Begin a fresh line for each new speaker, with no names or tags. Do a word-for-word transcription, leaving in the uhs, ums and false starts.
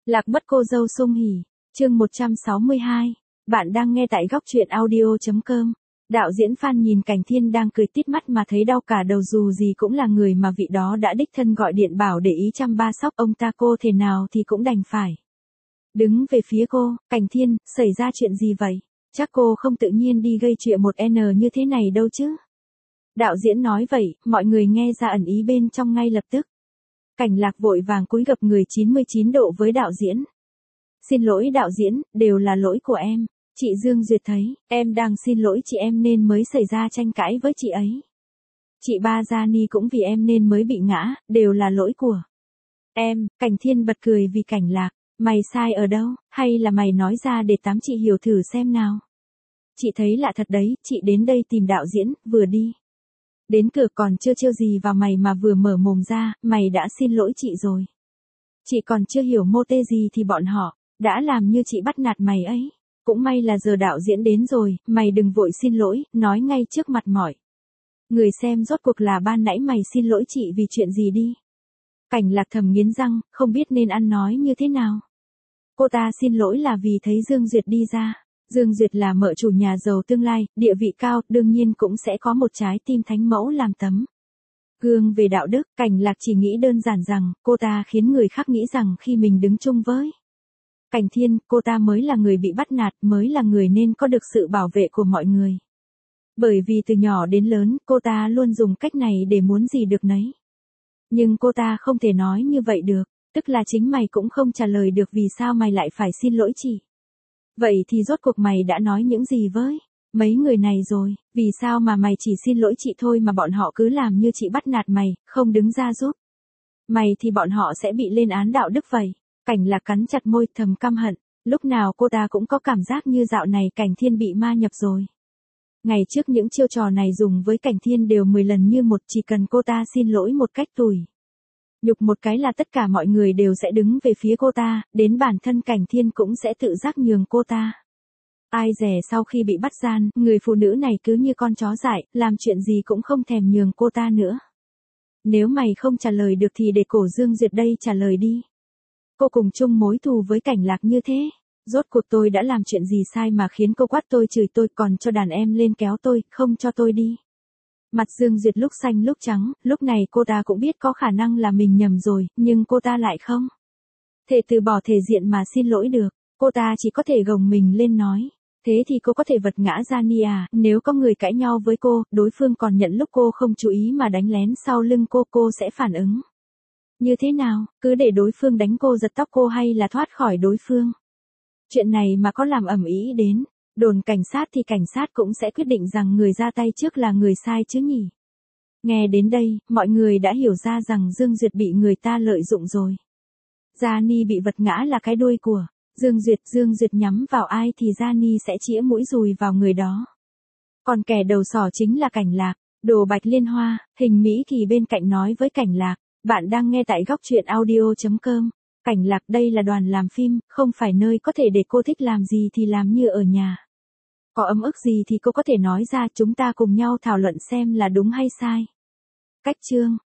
Lạc mất cô dâu Sung Hỉ, chương một trăm sáu mươi hai. Bạn đang nghe tại góc truyện audio.com. Đạo diễn Phan nhìn Cảnh Thiên đang cười tít mắt mà thấy đau cả đầu, dù gì cũng là người mà vị đó đã đích thân gọi điện bảo để ý chăm ba sóc ông ta, cô thế nào thì cũng đành phải đứng về phía cô. Cảnh Thiên, xảy ra chuyện gì vậy? Chắc cô không tự nhiên đi gây chuyện một N như thế này đâu chứ? Đạo diễn nói vậy, mọi người nghe ra ẩn ý bên trong ngay lập tức. Cảnh Lạc vội vàng cúi gập người chín mươi chín độ với đạo diễn. Xin lỗi đạo diễn, đều là lỗi của em. Chị Dương Duyệt thấy, em đang xin lỗi chị em nên mới xảy ra tranh cãi với chị ấy. Chị Ba Gia Ni cũng vì em nên mới bị ngã, đều là lỗi của em. Cảnh Thiên bật cười vì Cảnh Lạc. Mày sai ở đâu, hay là mày nói ra để tám chị hiểu thử xem nào. Chị thấy lạ thật đấy, chị đến đây tìm đạo diễn, vừa đi đến cửa còn chưa trêu gì vào mày mà vừa mở mồm ra, mày đã xin lỗi chị rồi. Chị còn chưa hiểu mô tê gì thì bọn họ đã làm như chị bắt nạt mày ấy. Cũng may là giờ đạo diễn đến rồi, mày đừng vội xin lỗi, nói ngay trước mặt mọi người xem rốt cuộc là ban nãy mày xin lỗi chị vì chuyện gì đi. Cảnh Lạc thầm nghiến răng, không biết nên ăn nói như thế nào. Cô ta xin lỗi là vì thấy Dương Duyệt đi ra. Dương Duyệt là mợ chủ nhà giàu tương lai, địa vị cao, đương nhiên cũng sẽ có một trái tim thánh mẫu làm tấm gương về đạo đức. Cảnh Lạc chỉ nghĩ đơn giản rằng, cô ta khiến người khác nghĩ rằng khi mình đứng chung với Cảnh Thiên, cô ta mới là người bị bắt nạt, mới là người nên có được sự bảo vệ của mọi người. Bởi vì từ nhỏ đến lớn, cô ta luôn dùng cách này để muốn gì được nấy. Nhưng cô ta không thể nói như vậy được, tức là chính mày cũng không trả lời được vì sao mày lại phải xin lỗi chị. Vậy thì rốt cuộc mày đã nói những gì với mấy người này rồi, vì sao mà mày chỉ xin lỗi chị thôi mà bọn họ cứ làm như chị bắt nạt mày, không đứng ra giúp mày thì bọn họ sẽ bị lên án đạo đức vậy. Cảnh Lạc cắn chặt môi thầm căm hận, lúc nào cô ta cũng có cảm giác như dạo này Cảnh Thiên bị ma nhập rồi. Ngày trước những chiêu trò này dùng với Cảnh Thiên đều mười lần như một, chỉ cần cô ta xin lỗi một cách tủi nhục một cái là tất cả mọi người đều sẽ đứng về phía cô ta, đến bản thân Cảnh Thiên cũng sẽ tự giác nhường cô ta. Ai dè sau khi bị bắt gian, người phụ nữ này cứ như con chó dại, làm chuyện gì cũng không thèm nhường cô ta nữa. Nếu mày không trả lời được thì để cổ Dương Duyệt đây trả lời đi. Cô cùng chung mối thù với Cảnh Lạc như thế. Rốt cuộc tôi đã làm chuyện gì sai mà khiến cô quát tôi, chửi tôi, còn cho đàn em lên kéo tôi, không cho tôi đi. Mặt Dương Duyệt lúc xanh lúc trắng, lúc này cô ta cũng biết có khả năng là mình nhầm rồi, nhưng cô ta lại không thể từ bỏ thể diện mà xin lỗi được. Cô ta chỉ có thể gồng mình lên nói, thế thì cô có thể vật ngã Gia Ni à, nếu có người cãi nhau với cô, đối phương còn nhận lúc cô không chú ý mà đánh lén sau lưng cô, cô sẽ phản ứng như thế nào? Cứ để đối phương đánh cô, giật tóc cô, hay là thoát khỏi đối phương? Chuyện này mà có làm ầm ĩ đến đồn cảnh sát thì cảnh sát cũng sẽ quyết định rằng người ra tay trước là người sai chứ nhỉ. Nghe đến đây, mọi người đã hiểu ra rằng Dương Duyệt bị người ta lợi dụng rồi. Gia Ni bị vật ngã là cái đuôi của Dương Duyệt, Dương Duyệt nhắm vào ai thì Gia Ni sẽ chĩa mũi dùi vào người đó. Còn kẻ đầu sỏ chính là Cảnh Lạc. Đồ Bạch Liên Hoa, Hình Mỹ Kỳ bên cạnh nói với Cảnh Lạc, bạn đang nghe tại góc truyện audio.com. Cảnh Lạc, đây là đoàn làm phim, không phải nơi có thể để cô thích làm gì thì làm như ở nhà. Có ấm ức gì thì cô có thể nói ra, chúng ta cùng nhau thảo luận xem là đúng hay sai. Cách chương